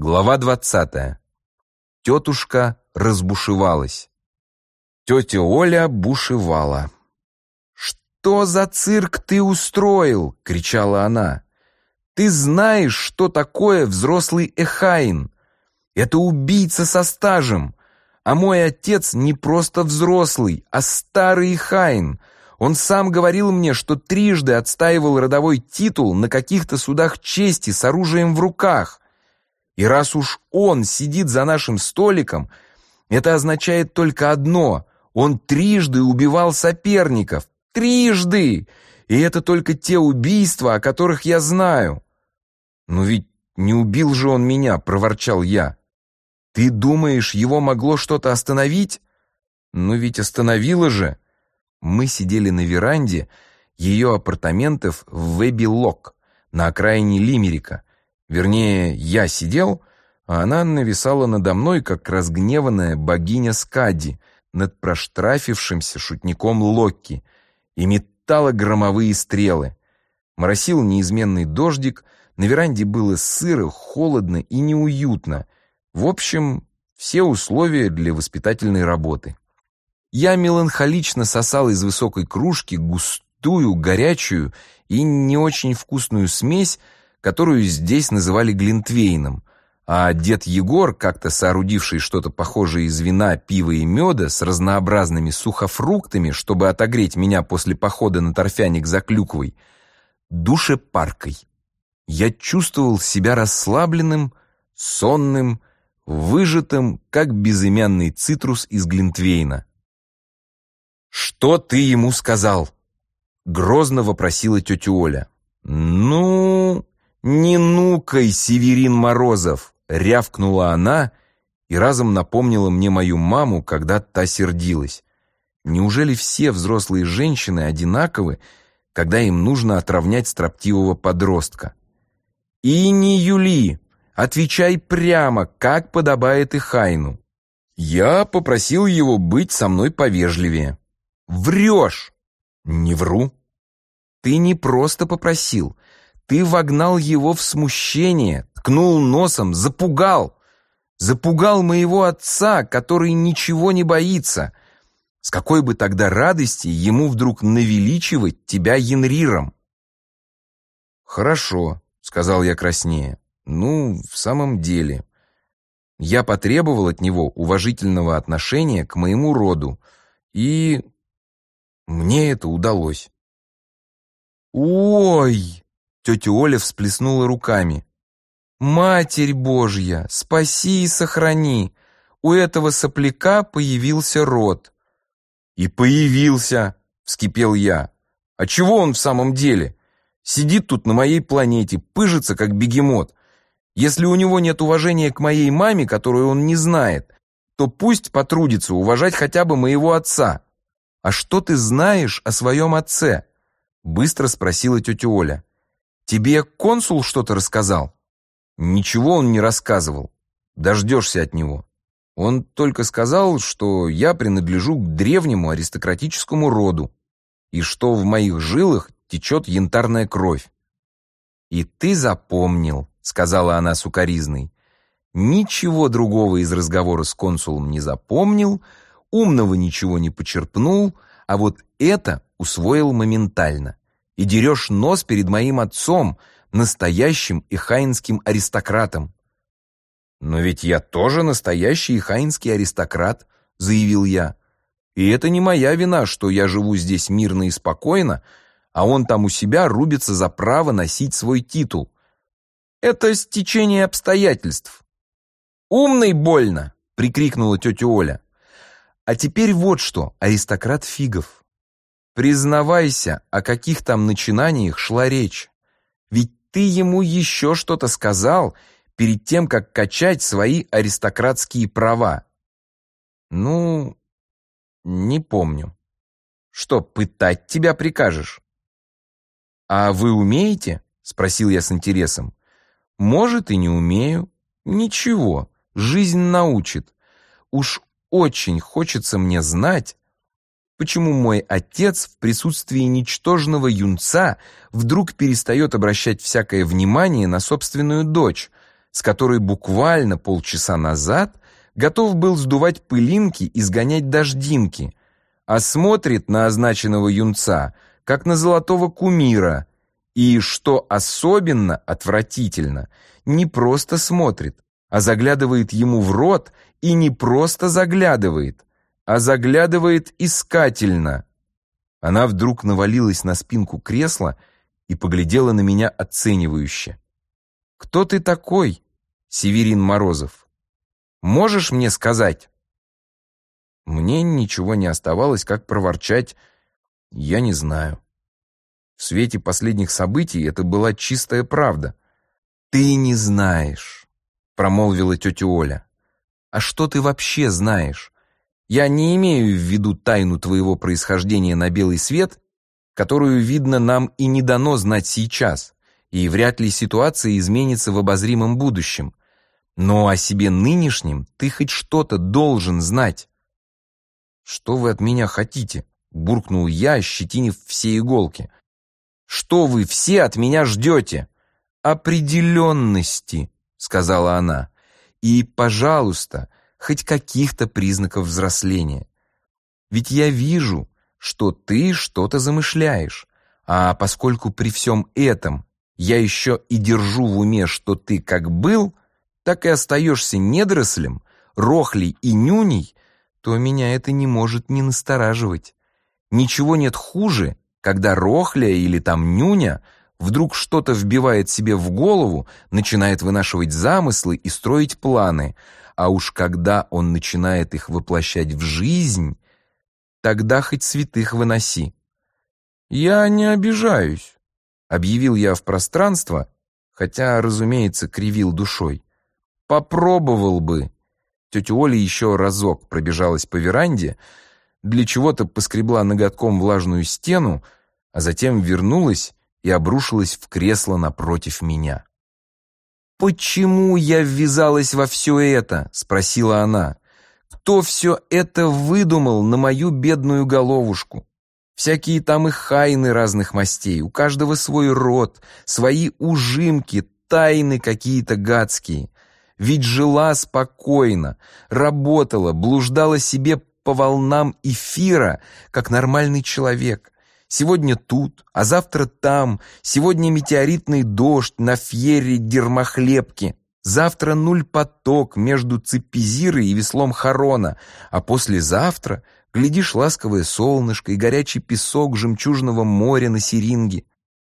Глава 20. Тетушка разбушевалась. Тетя Оля бушевала. «Что за цирк ты устроил?» — кричала она. «Ты знаешь, что такое взрослый эхайн? Это убийца со стажем. А мой отец не просто взрослый, а старый эхайн. Он сам говорил мне, что трижды отстаивал родовой титул на каких-то судах чести с оружием в руках. И раз уж он сидит за нашим столиком, это означает только одно: он трижды убивал соперников. Трижды! И это только те убийства, о которых я знаю». «Но ведь не убил же он меня», — проворчал я. «Ты думаешь, его могло что-то остановить?» «Ну ведь остановило же». Мы сидели на веранде ее апартаментов в Эбби-Лок, на окраине Лимерика. Вернее, я сидел, а она нависала надо мной, как разгневанная богиня Скади над проштрафившимся шутником Локки, и метала громовые стрелы. Моросил неизменный дождик, на веранде было сыро, холодно и неуютно. В общем, все условия для воспитательной работы. Я меланхолично сосал из высокой кружки густую, горячую и не очень вкусную смесь, которую здесь называли глинтвейном, а дед Егор, как-то соорудивший что-то похожее из вина, пива и меда с разнообразными сухофруктами, чтобы отогреть меня после похода на торфяник за клюквой, душепаркой. Я чувствовал себя расслабленным, сонным, выжатым, как безымянный цитрус из глинтвейна. «Что ты ему сказал?» — грозно вопросила тетя Оля. «Ну, не нукай, Северин Морозов!» — рявкнула она и разом напомнила мне мою маму, когда та сердилась. Неужели все взрослые женщины одинаковы, когда им нужно отровнять строптивого подростка? «И не юли! Отвечай прямо, как подобает эхайну!» Я попросил его быть со мной повежливее. «Врешь!» «Не вру!» «Ты не просто попросил. Ты вогнал его в смущение, ткнул носом, запугал. Запугал моего отца, который ничего не боится. С какой бы тогда радости ему вдруг навеличивать тебя Янриром?» «Хорошо», — сказал я краснея. «Ну, в самом деле, я потребовал от него уважительного отношения к моему роду, и мне это удалось». «Ой!» — тетя Оля всплеснула руками. «Матерь Божья, спаси и сохрани! У этого сопляка появился род». «И появился!» — вскипел я. «А чего он в самом деле? Сидит тут на моей планете, пыжится, как бегемот. Если у него нет уважения к моей маме, которую он не знает, то пусть потрудится уважать хотя бы моего отца». «А что ты знаешь о своем отце?» — быстро спросила тетя Оля. «Тебе консул что-то рассказал?» «Ничего он не рассказывал. Дождешься от него. Он только сказал, что я принадлежу к древнему аристократическому роду и что в моих жилах течет янтарная кровь». «И ты запомнил», — сказала она сукоризной. «Ничего другого из разговора с консулом не запомнил, умного ничего не почерпнул, а вот это усвоил моментально. И дерешь нос перед моим отцом, настоящим эхайнским аристократом». «Но ведь я тоже настоящий эхайнский аристократ», — заявил я. «И это не моя вина, что я живу здесь мирно и спокойно, а он там у себя рубится за право носить свой титул. Это стечение обстоятельств». «Умный больно!» — прикрикнула тетя Оля. «А теперь вот что, аристократ фигов. Признавайся, о каких там начинаниях шла речь. Ведь ты ему еще что-то сказал перед тем, как качать свои аристократские права». «Ну, не помню». «Что, пытать тебя прикажешь?» «А вы умеете?» — спросил я с интересом. «Может, и не умею. Ничего, жизнь научит. Уж очень хочется мне знать, почему мой отец в присутствии ничтожного юнца вдруг перестает обращать всякое внимание на собственную дочь, с которой буквально полчаса назад готов был сдувать пылинки и сгонять дождинки, а смотрит на означенного юнца, как на золотого кумира, и, что особенно отвратительно, не просто смотрит, а заглядывает ему в рот, и не просто заглядывает, а заглядывает искательно. Она вдруг навалилась на спинку кресла и поглядела на меня оценивающе. «Кто ты такой, Северин Морозов? Можешь мне сказать?» Мне ничего не оставалось, как проворчать: «Я не знаю». В свете последних событий это была чистая правда. «Ты не знаешь», — промолвила тетя Оля. «А что ты вообще знаешь? Я не имею в виду тайну твоего происхождения на белый свет, которую, видно, нам и не дано знать сейчас, и вряд ли ситуация изменится в обозримом будущем. Но о себе нынешнем ты хоть что-то должен знать». «Что вы от меня хотите?» — буркнул я, ощетинив все иголки. «Что вы все от меня ждете?» «Определенности», — сказала она. «И, пожалуйста, хоть каких-то признаков взросления. Ведь я вижу, что ты что-то замышляешь, а поскольку при всем этом я еще и держу в уме, что ты как был, так и остаешься недорослем, рохлей и нюней, то меня это не может не настораживать. Ничего нет хуже, когда рохля или там нюня вдруг что-то вбивает себе в голову, начинает вынашивать замыслы и строить планы, а уж когда он начинает их воплощать в жизнь, тогда хоть святых выноси». «Я не обижаюсь», — объявил я в пространство, хотя, разумеется, кривил душой. «Попробовал бы». Тетя Оля еще разок пробежалась по веранде, для чего-то поскребла ноготком влажную стену, а затем вернулась и обрушилась в кресло напротив меня. «Почему я ввязалась во все это?» — спросила она. «Кто все это выдумал на мою бедную головушку? Всякие там и хайны разных мастей, у каждого свой род, свои ужимки, тайны какие-то гадские. Ведь жила спокойно, работала, блуждала себе по волнам эфира, как нормальный человек. Сегодня тут, а завтра там, сегодня метеоритный дождь на фьере Дермохлебки, завтра нуль-поток между Цепизирой и веслом Харона, а послезавтра, глядишь, ласковое солнышко и горячий песок жемчужного моря на Серинге.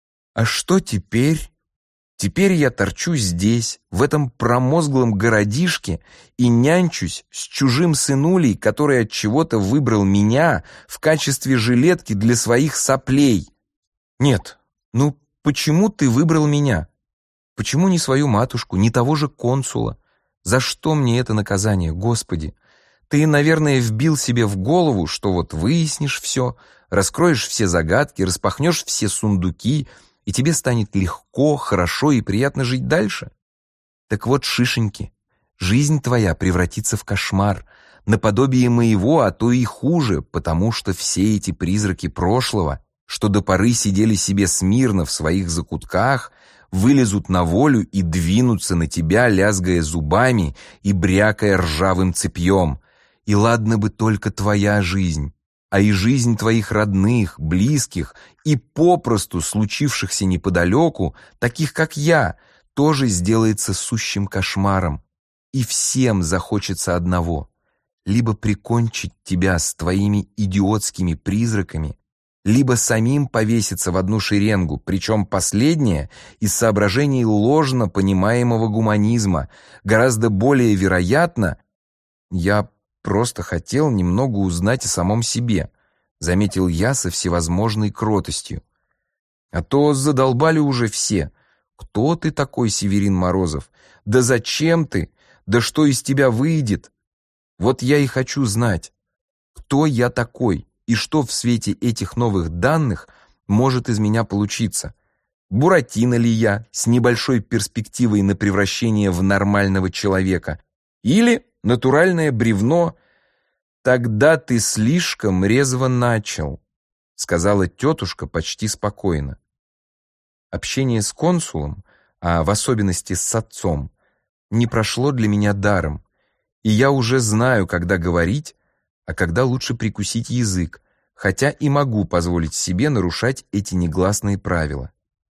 А что теперь? Теперь я торчу здесь, в этом промозглом городишке, и нянчусь с чужим сынулей, который от чего-то выбрал меня в качестве жилетки для своих соплей. Нет, ну почему ты выбрал меня? Почему не свою матушку, не того же консула? За что мне это наказание, Господи? Ты, наверное, вбил себе в голову, что вот выяснишь все, раскроешь все загадки, распахнешь все сундуки, и тебе станет легко, хорошо и приятно жить дальше. Так вот, шишеньки, жизнь твоя превратится в кошмар, наподобие моего, а то и хуже, потому что все эти призраки прошлого, что до поры сидели себе смирно в своих закутках, вылезут на волю и двинутся на тебя, лязгая зубами и брякая ржавым цепьем. И ладно бы только твоя жизнь, а и жизнь твоих родных, близких и попросту случившихся неподалеку, таких как я, тоже сделается сущим кошмаром. И всем захочется одного — либо прикончить тебя с твоими идиотскими призраками, либо самим повеситься в одну шеренгу, причем последнее из соображений ложно понимаемого гуманизма, гораздо более вероятно. Я просто хотел немного узнать о самом себе, заметил я со всевозможной кротостью. А то задолбали уже все. Кто ты такой, Северин Морозов? Да зачем ты? Да что из тебя выйдет? Вот я и хочу знать, кто я такой и что в свете этих новых данных может из меня получиться. Буратино ли я с небольшой перспективой на превращение в нормального человека? Или натуральное бревно? Тогда ты слишком резво начал, сказала тетушка почти спокойно. Общение с консулом, а в особенности с отцом, не прошло для меня даром, и я уже знаю, когда говорить, а когда лучше прикусить язык, хотя и могу позволить себе нарушать эти негласные правила.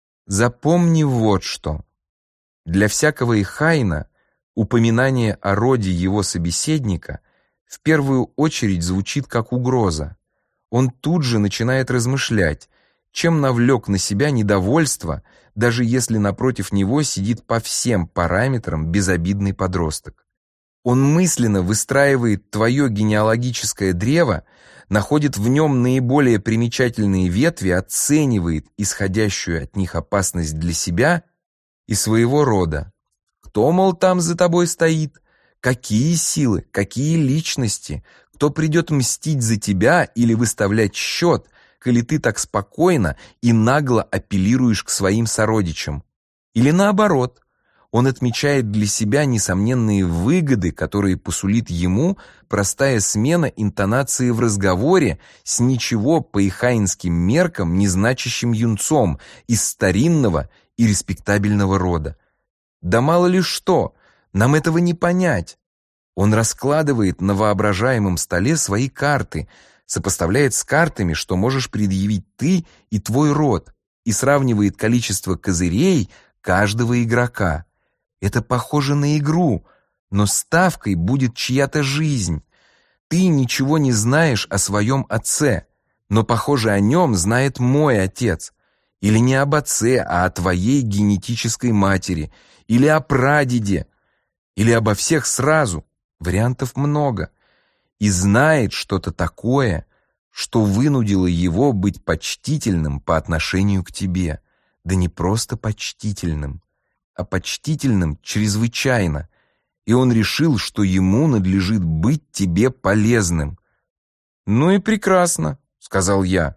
Запомни вот что. Для всякого ихайна упоминание о роде его собеседника в первую очередь звучит как угроза. Он тут же начинает размышлять, чем навлек на себя недовольство, даже если напротив него сидит по всем параметрам безобидный подросток. Он мысленно выстраивает твое генеалогическое древо, находит в нем наиболее примечательные ветви, оценивает исходящую от них опасность для себя и своего рода. Кто, мол, там за тобой стоит? Какие силы, какие личности? Кто придет мстить за тебя или выставлять счет, коли ты так спокойно и нагло апеллируешь к своим сородичам? Или наоборот, он отмечает для себя несомненные выгоды, которые посулит ему простая смена интонации в разговоре с ничего по ихайнским меркам не значащим юнцом из старинного и респектабельного рода. Да мало ли что, нам этого не понять. Он раскладывает на воображаемом столе свои карты, сопоставляет с картами, что можешь предъявить ты и твой род, и сравнивает количество козырей каждого игрока. Это похоже на игру, но ставкой будет чья-то жизнь. Ты ничего не знаешь о своем отце, но, похоже, о нем знает мой отец. Или не об отце, а о твоей генетической матери, или о прадеде, или обо всех сразу. Вариантов много. И знает что-то такое, что вынудило его быть почтительным по отношению к тебе. Да не просто почтительным, а почтительным чрезвычайно. И он решил, что ему надлежит быть тебе полезным. «Ну и прекрасно», — сказал я.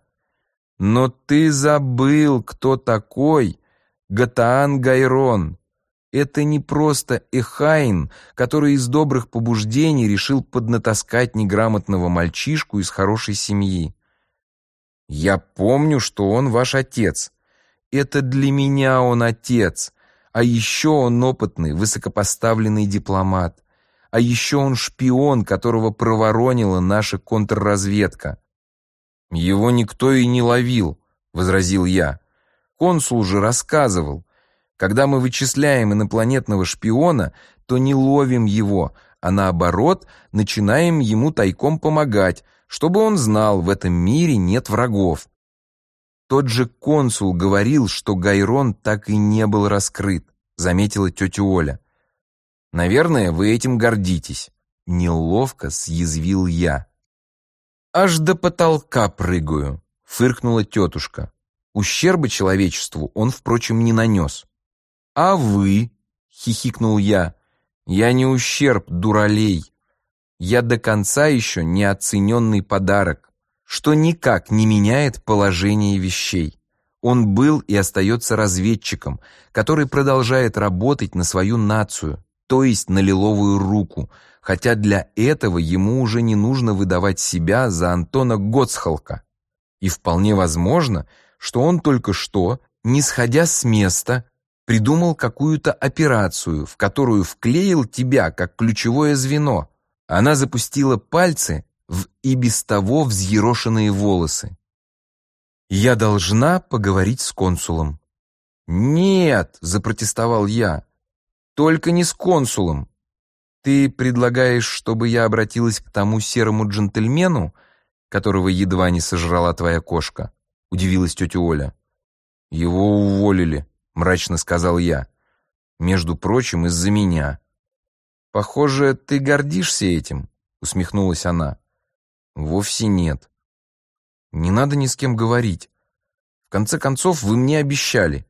«Но ты забыл, кто такой Гатаан Гайрон. Это не просто эхайн, который из добрых побуждений решил поднатаскать неграмотного мальчишку из хорошей семьи. Я помню, что он ваш отец. Это для меня он отец. А еще он опытный, высокопоставленный дипломат. А еще он шпион, которого проворонила наша контрразведка». «Его никто и не ловил», — возразил я. «Консул же рассказывал. Когда мы вычисляем инопланетного шпиона, то не ловим его, а наоборот, начинаем ему тайком помогать, чтобы он знал, в этом мире нет врагов». «Тот же консул говорил, что Гайрон так и не был раскрыт», — заметила тетя Оля. «Наверное, вы этим гордитесь», — неловко съязвил я. «Аж до потолка прыгаю», — фыркнула тетушка. Ущерба человечеству он, впрочем, не нанес. «А вы?» — хихикнул я. «Я не ущерб, дуралей. Я до конца еще неоцененный подарок, что никак не меняет положение вещей. Он был и остается разведчиком, который продолжает работать на свою нацию, то есть на лиловую руку, хотя для этого ему уже не нужно выдавать себя за Антона Гоцхалка. И вполне возможно, что он только что, не сходя с места, придумал какую-то операцию, в которую вклеил тебя как ключевое звено. Она запустила пальцы в и без того взъерошенные волосы. «Я должна поговорить с консулом». «Нет», — запротестовал я, — «только не с консулом. Ты предлагаешь, чтобы я обратилась к тому серому джентльмену, которого едва не сожрала твоя кошка?» — удивилась тетя Оля. «Его уволили», — мрачно сказал я. «Между прочим, из-за меня». «Похоже, ты гордишься этим», — усмехнулась она. «Вовсе нет. Не надо ни с кем говорить. В конце концов, вы мне обещали».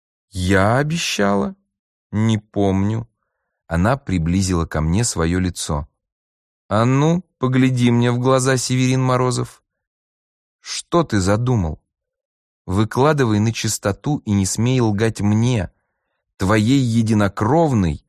«Я обещала? Не помню». Она приблизила ко мне свое лицо. «А ну, погляди мне в глаза, Северин Морозов. Что ты задумал? Выкладывай на чистоту и не смей лгать мне, твоей единокровной».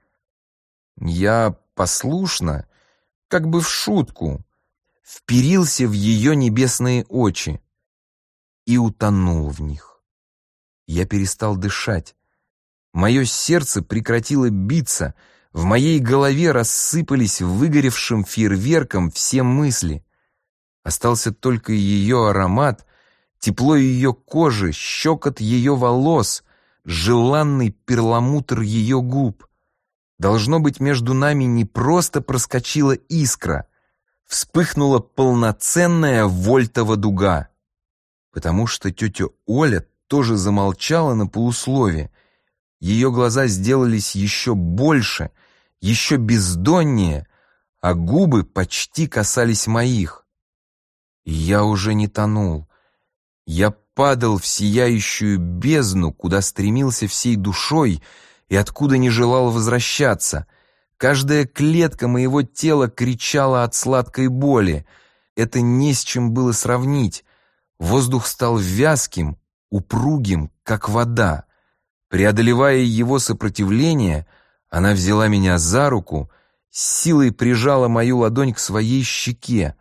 Я послушно, как бы в шутку, вперился в ее небесные очи и утонул в них. Я перестал дышать. Мое сердце прекратило биться, В моей голове рассыпались выгоревшим фейерверком все мысли. Остался только ее аромат, тепло ее кожи, щекот ее волос, желанный перламутр ее губ. Должно быть, между нами не просто проскочила искра, вспыхнула полноценная вольтова дуга. Потому что тетя Оля тоже замолчала на полуслове. Ее глаза сделались еще больше, еще бездоннее, а губы почти касались моих. И я уже не тонул. Я падал в сияющую бездну, куда стремился всей душой и откуда не желал возвращаться. Каждая клетка моего тела кричала от сладкой боли. Это не с чем было сравнить. Воздух стал вязким, упругим, как вода. Преодолевая его сопротивление, она взяла меня за руку, с силой прижала мою ладонь к своей щеке.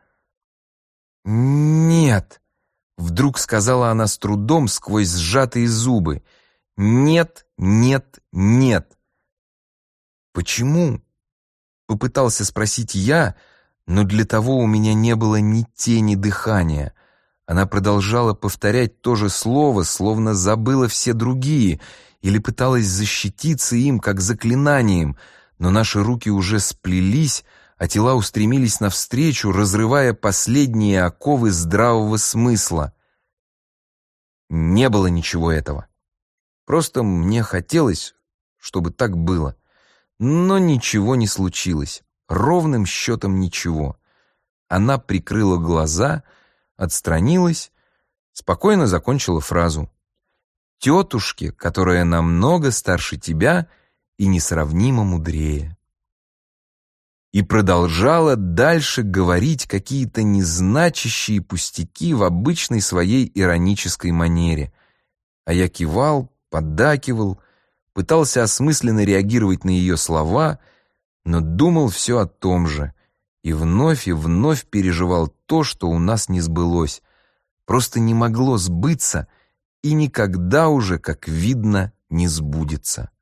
«Нет!» — вдруг сказала она с трудом сквозь сжатые зубы. «Нет, нет, нет!» «Почему?» — попытался спросить я, но для того у меня не было ни тени дыхания. Она продолжала повторять то же слово, словно забыла все другие, или пыталась защититься им, как заклинанием, но наши руки уже сплелись, а тела устремились навстречу, разрывая последние оковы здравого смысла. Не было ничего этого. Просто мне хотелось, чтобы так было. Но ничего не случилось. Ровным счетом ничего. Она прикрыла глаза, отстранилась, спокойно закончила фразу. «Тетушке, которая намного старше тебя и несравнимо мудрее». И продолжала дальше говорить какие-то незначащие пустяки в обычной своей иронической манере. А я кивал, поддакивал, пытался осмысленно реагировать на ее слова, но думал все о том же и вновь переживал то, что у нас не сбылось, просто не могло сбыться и никогда уже, как видно, не сбудется.